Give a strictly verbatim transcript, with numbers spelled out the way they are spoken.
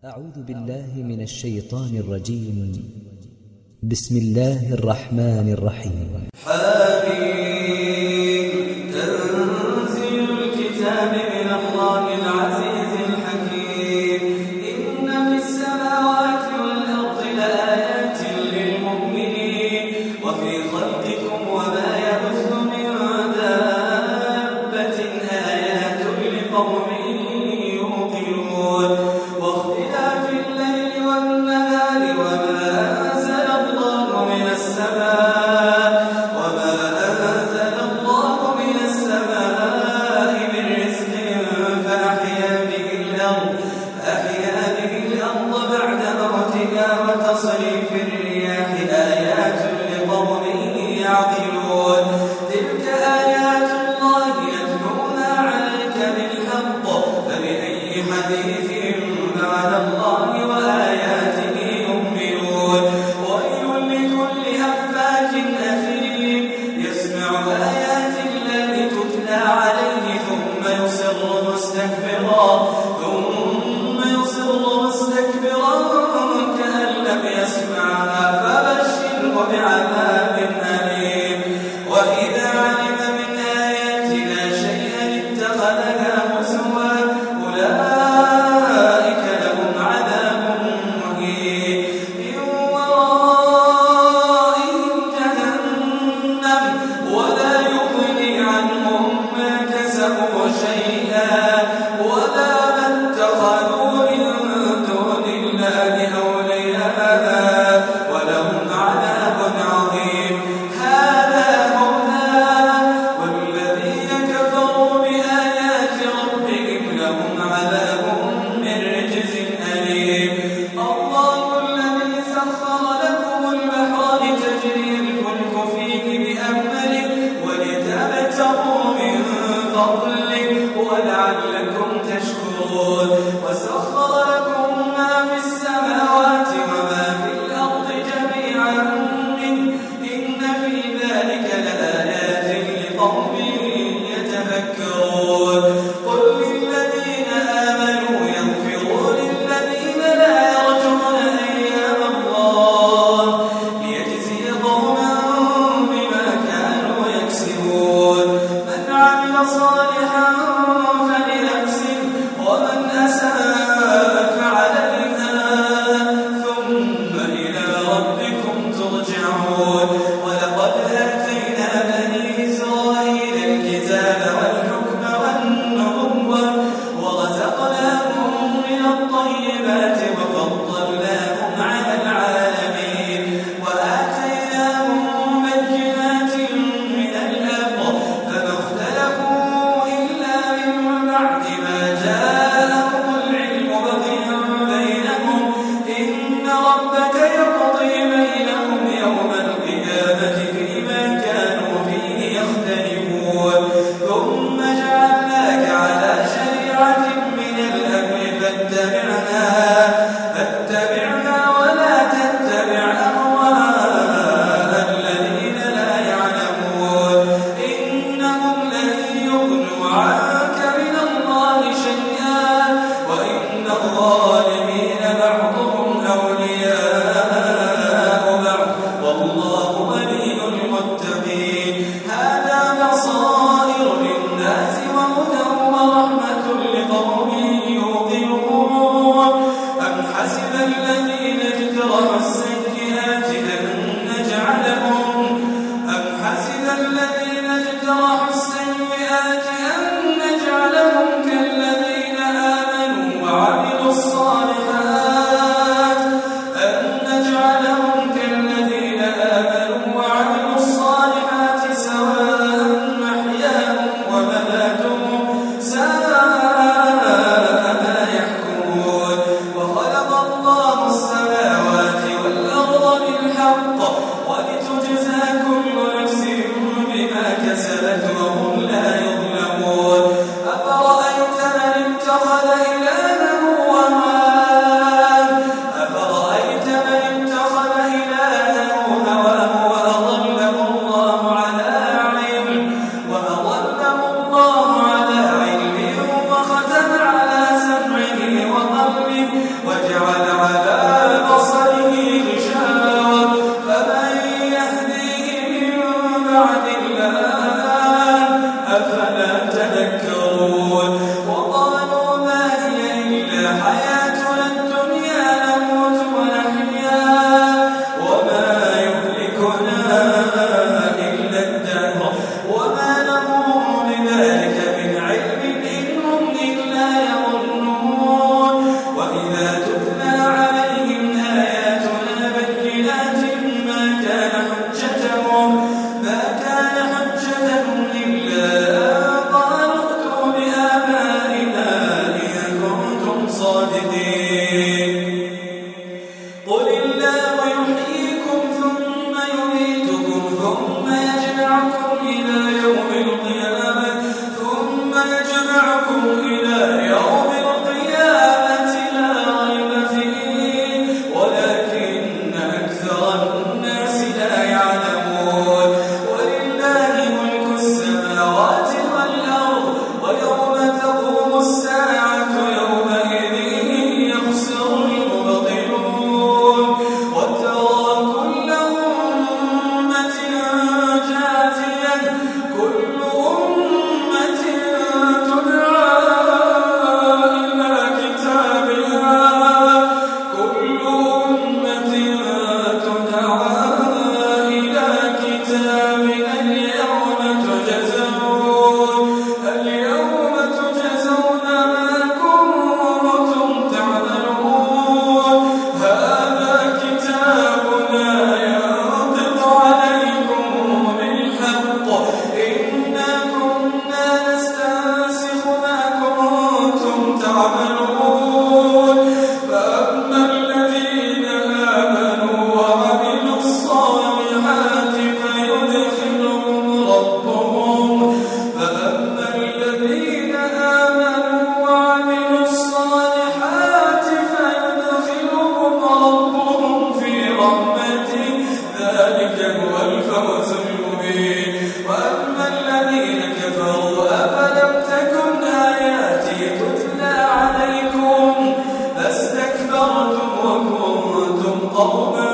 أعوذ بالله من الشيطان الرجيم. بسم الله الرحمن الرحيم. حميم تنزيل الكتاب من الله العزيز الحكيم. إن في السماوات والأرض لآيات للمؤمنين وفي خلقكم وما يبث من دابة آيات لقوم يوقنون. واختلاف الليل والنهار وما أنزل الله من السماء وما أنزل الله من السماء من رزق فأحيا به الأرض أحيا به الأرض بعد موتها وتصريف الرياح آيات لقوم يعقلون. تلك آيات الله يتلونها عليك بالحق فبأي حديث بعد الله وآياته يؤمنون. ويل لكل أفاك أثيم يسمع آيات الله تتلى عليه ثم يصر مستكبرا ثم يصر مستكبرا كأن لم يسمعها فبشره بعذاب أليم. وإذا علم من آياتنا شيئا اتخذها هزوا أولئك لهم عذاب مهين. من ورائهم جهنم ولا يغني عنهم ما كسبوا شيئا ولا ما اتخذوا من دون الله أولياء ولهم عذاب عظيم. هذا هدى والذين كفروا بآيات ربهم لهم عذاب من رجز أليم. الله الذي سخر لكم البحر لتجري الفلك فيه بأمره ولتبتغوا من فضله ولعلكم تشكرون. وسخر لكم ما في السماوات وما في الأرض جميعا منه إن في ذلك لآيات لقوم يتفكرون. قل للذين آمنوا يغفروا للذين لا يرجون أيام الله ليجزي قوما بما كانوا يكسبون. من عمل صالحا فلنفسه ومن أساء فعليها ثم إلى ربكم ترجعون. ولقد آتينا بني إسرائيل الكتاب والحكم والنبوة ورزقناهم من الطيبات وفضلناهم على العالمين وآتيناهم بينات من الأمر فما اختلفوا إلا من بعد ما جاءهم العلم بغيا بينهم إن ربك يقضي بينهم يوم القيامة فيما كانوا فيه يختلفون. ثم جعلناك على شريعة من الأمر فاتبعها فاتبعها ولا تتبع أهواء الذين لا يعلمون إنهم لن يغنوا عنك من الله شيئا وإن الظالمين بعضهم أولياء بعض والله ولي المتقين. هذا بصائر للناس وهدى ورحمة لقوم يوقنون. أم حسب الذين اجترحوا السيئات أن نجعلهم أم حسب الذين اجترحوا السيئات أن نجعلهم كالذين آمنوا وعملوا الصالحات أن نجعلهم كالذين آمنوا وعملوا الصالحات سواء محياهم ومماتهم ساء ما يحكمون. وخلق الله السماوات والأرض وجعل على بصره غشاوة فمن يهديه من بعد الله أفلا تذكرون وقالوا ما هي إلا حياتنا الدنيا نموت ونحيا وما يهلكنا إلا الدهر وما لهم بذلك من علم إن هم إلا يظنون وإذا تتلى عليهم آياتنا بينات ما كان حجتهم ما كان حجتهم إلا أن قالوا ائتوا بآبائنا إن كنتم صادقين قل الله يحييكم ثم يميتكم ثم يجمعكم إلى يوم القيامة ثم يجمعكم إلى يوم القيامة لا ريب فيه ولكن أكثر الناس لا يعلمون ولله ملك السماوات والأرض ويوم تقوم الساعة يومئذ يخسر المبطلون وترى كل أمة جاثية كل أمة تدعى إلى كتابها كل أمة تدعى إلى كتابها اليوم تجزون اليوم تجزون ما كنتم تعملون هذا كتابنا ينطق عليكم بالحق إنا كنا نستنسخ ما كنتم تعملون فأما الذين آمنوا وعملوا الصالحات فيدخلهم ربهم فأما الذين آمنوا وعملوا الصالحات فيدخلهم ربهم في رحمته ذلك هو الفوز المبين وأما الذين كفروا أفلم تكن آياتي تتلى عليكم فاستكبرتم وكنتم قوما